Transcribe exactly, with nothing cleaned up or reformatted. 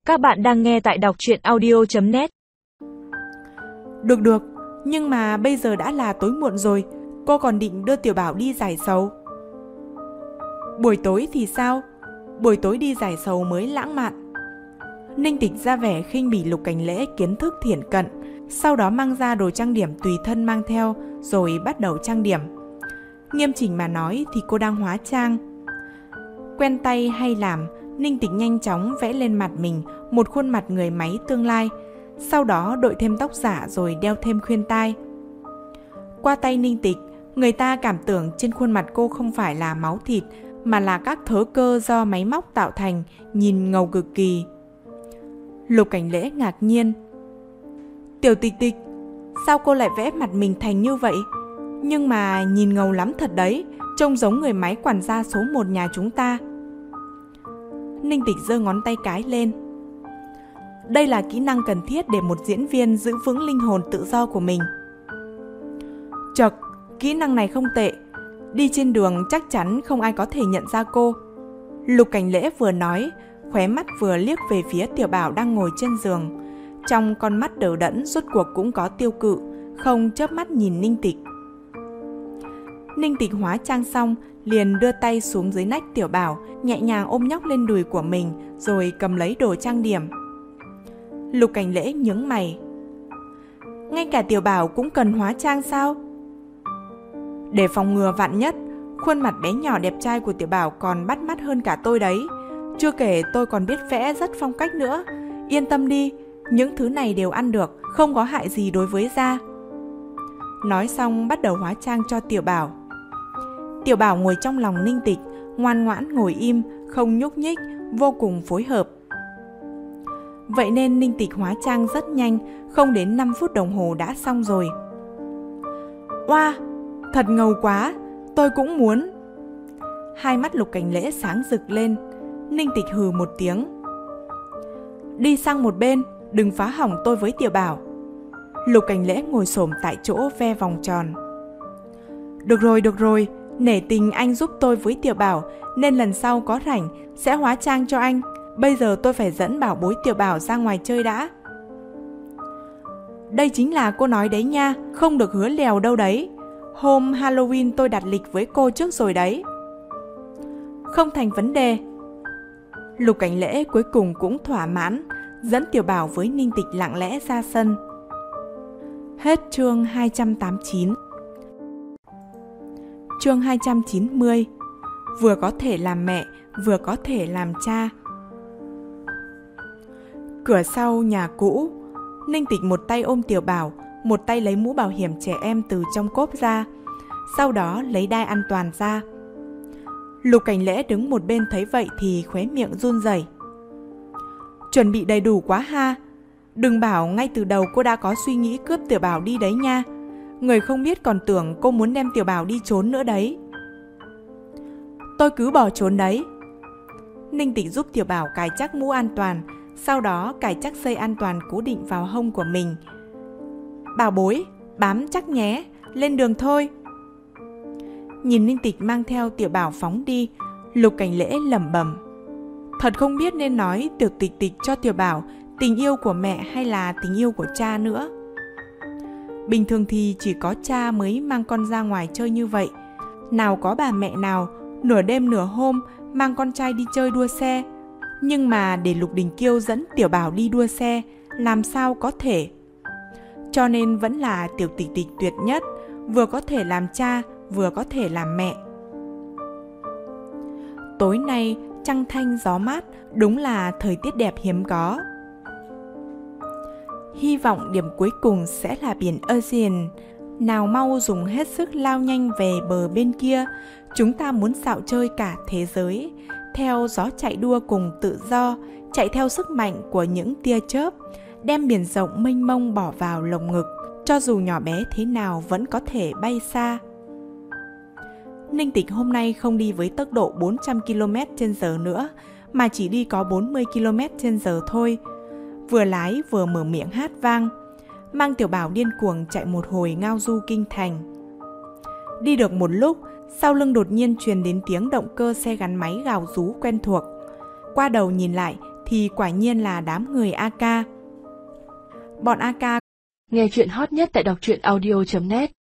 Các bạn đang nghe tại đọc truyện audio chấm net. Được được, nhưng mà bây giờ đã là tối muộn rồi, cô còn định đưa Tiểu Bảo đi giải sầu. Buổi tối thì sao? Buổi tối đi giải sầu mới lãng mạn. Ninh Tịch ra vẻ khinh bỉ Lục Cảnh Lễ kiến thức thiển cận, sau đó mang ra đồ trang điểm tùy thân mang theo rồi bắt đầu trang điểm. Nghiêm chỉnh mà nói thì cô đang hóa trang. Quen tay hay làm, Ninh Tịch nhanh chóng vẽ lên mặt mình một khuôn mặt người máy tương lai, sau đó đội thêm tóc giả rồi đeo thêm khuyên tai. Qua tay Ninh Tịch, người ta cảm tưởng trên khuôn mặt cô không phải là máu thịt mà là các thớ cơ do máy móc tạo thành, nhìn ngầu cực kỳ. Lục Cảnh Lễ ngạc nhiên. Tiểu Tịch Tịch, sao cô lại vẽ mặt mình thành như vậy? Nhưng mà nhìn ngầu lắm thật đấy, trông giống người máy quản gia số một nhà chúng ta. Ninh Tịch giơ ngón tay cái lên. Đây là kỹ năng cần thiết để một diễn viên giữ vững linh hồn tự do của mình. Chậc, kỹ năng này không tệ. Đi trên đường chắc chắn không ai có thể nhận ra cô. Lục Cảnh Lễ vừa nói, khóe mắt vừa liếc về phía Tiểu Bảo đang ngồi trên giường. Trong con mắt đờ đẫn rốt cuộc cũng có tiêu cự, không chớp mắt nhìn Ninh Tịch. Ninh Tịch hóa trang xong, liền đưa tay xuống dưới nách Tiểu Bảo, nhẹ nhàng ôm nhóc lên đùi của mình, rồi cầm lấy đồ trang điểm. Lục Cảnh Lễ nhướng mày. Ngay cả Tiểu Bảo cũng cần hóa trang sao? Để phòng ngừa vạn nhất, khuôn mặt bé nhỏ đẹp trai của Tiểu Bảo còn bắt mắt hơn cả tôi đấy. Chưa kể tôi còn biết vẽ rất phong cách nữa. Yên tâm đi, những thứ này đều ăn được, không có hại gì đối với da. Nói xong bắt đầu hóa trang cho Tiểu Bảo. Tiểu Bảo ngồi trong lòng Ninh Tịch, ngoan ngoãn ngồi im, không nhúc nhích, vô cùng phối hợp. Vậy nên Ninh Tịch hóa trang rất nhanh, không đến năm phút đồng hồ đã xong rồi. Oa, thật ngầu quá, tôi cũng muốn. Hai mắt Lục Cảnh Lễ sáng rực lên. Ninh Tịch hừ một tiếng. Đi sang một bên, đừng phá hỏng tôi với Tiểu Bảo. Lục Cảnh Lễ ngồi xổm tại chỗ ve vòng tròn. Được rồi, được rồi, nể tình anh giúp tôi với Tiểu Bảo, nên lần sau có rảnh sẽ hóa trang cho anh. Bây giờ tôi phải dẫn bảo bối Tiểu Bảo ra ngoài chơi đã. Đây chính là cô nói đấy nha, không được hứa lèo đâu đấy. Hôm Halloween tôi đặt lịch với cô trước rồi đấy. Không thành vấn đề. Lục Cảnh Lễ cuối cùng cũng thỏa mãn, dẫn Tiểu Bảo với Ninh Tịch lặng lẽ ra sân. Hết chương hai trăm tám mươi chín. Chương hai trăm chín mươi. Vừa có thể làm mẹ, vừa có thể làm cha. Cửa sau nhà cũ, Ninh Tịch một tay ôm Tiểu Bảo, một tay lấy mũ bảo hiểm trẻ em từ trong cốp ra, sau đó lấy đai an toàn ra. Lục Cảnh Lễ đứng một bên thấy vậy thì khóe miệng run rẩy. Chuẩn bị đầy đủ quá ha. Đừng bảo ngay từ đầu cô đã có suy nghĩ cướp Tiểu Bảo đi đấy nha. Người không biết còn tưởng cô muốn đem Tiểu Bảo đi trốn nữa đấy. Tôi cứ bỏ trốn đấy. Ninh Tịch giúp Tiểu Bảo cài chắc mũ an toàn, sau đó cài chắc dây an toàn cố định vào hông của mình. Bảo bối, bám chắc nhé, lên đường thôi. Nhìn Ninh Tịch mang theo Tiểu Bảo phóng đi, Lục Cảnh Lễ lẩm bẩm. Thật không biết nên nói Tiểu Tịch Tịch cho Tiểu Bảo tình yêu của mẹ hay là tình yêu của cha nữa. Bình thường thì chỉ có cha mới mang con ra ngoài chơi như vậy. Nào có bà mẹ nào nửa đêm nửa hôm mang con trai đi chơi đua xe. Nhưng mà để Lục Đình Kiêu dẫn Tiểu Bảo đi đua xe, làm sao có thể. Cho nên vẫn là Tiểu Tịch Tịch tuyệt nhất, vừa có thể làm cha, vừa có thể làm mẹ. Tối nay trăng thanh gió mát, đúng là thời tiết đẹp hiếm có. Hy vọng điểm cuối cùng sẽ là biển Ocean. Nào mau dùng hết sức lao nhanh về bờ bên kia. Chúng ta muốn dạo chơi cả thế giới, theo gió chạy đua cùng tự do, chạy theo sức mạnh của những tia chớp, đem biển rộng mênh mông bỏ vào lồng ngực, cho dù nhỏ bé thế nào vẫn có thể bay xa. Ninh Tịch hôm nay không đi với tốc độ bốn trăm ki lô mét trên giờ nữa, mà chỉ đi có bốn mươi ki lô mét trên giờ thôi. Vừa lái vừa mở miệng hát vang, mang Tiểu Bảo điên cuồng chạy một hồi ngao du kinh thành. Đi được một lúc, sau lưng đột nhiên truyền đến tiếng động cơ xe gắn máy gào rú quen thuộc. Qua đầu nhìn lại thì quả nhiên là đám người a ca. Bọn a ca. Nghe chuyện hot nhất tại đọc truyện audio chấm net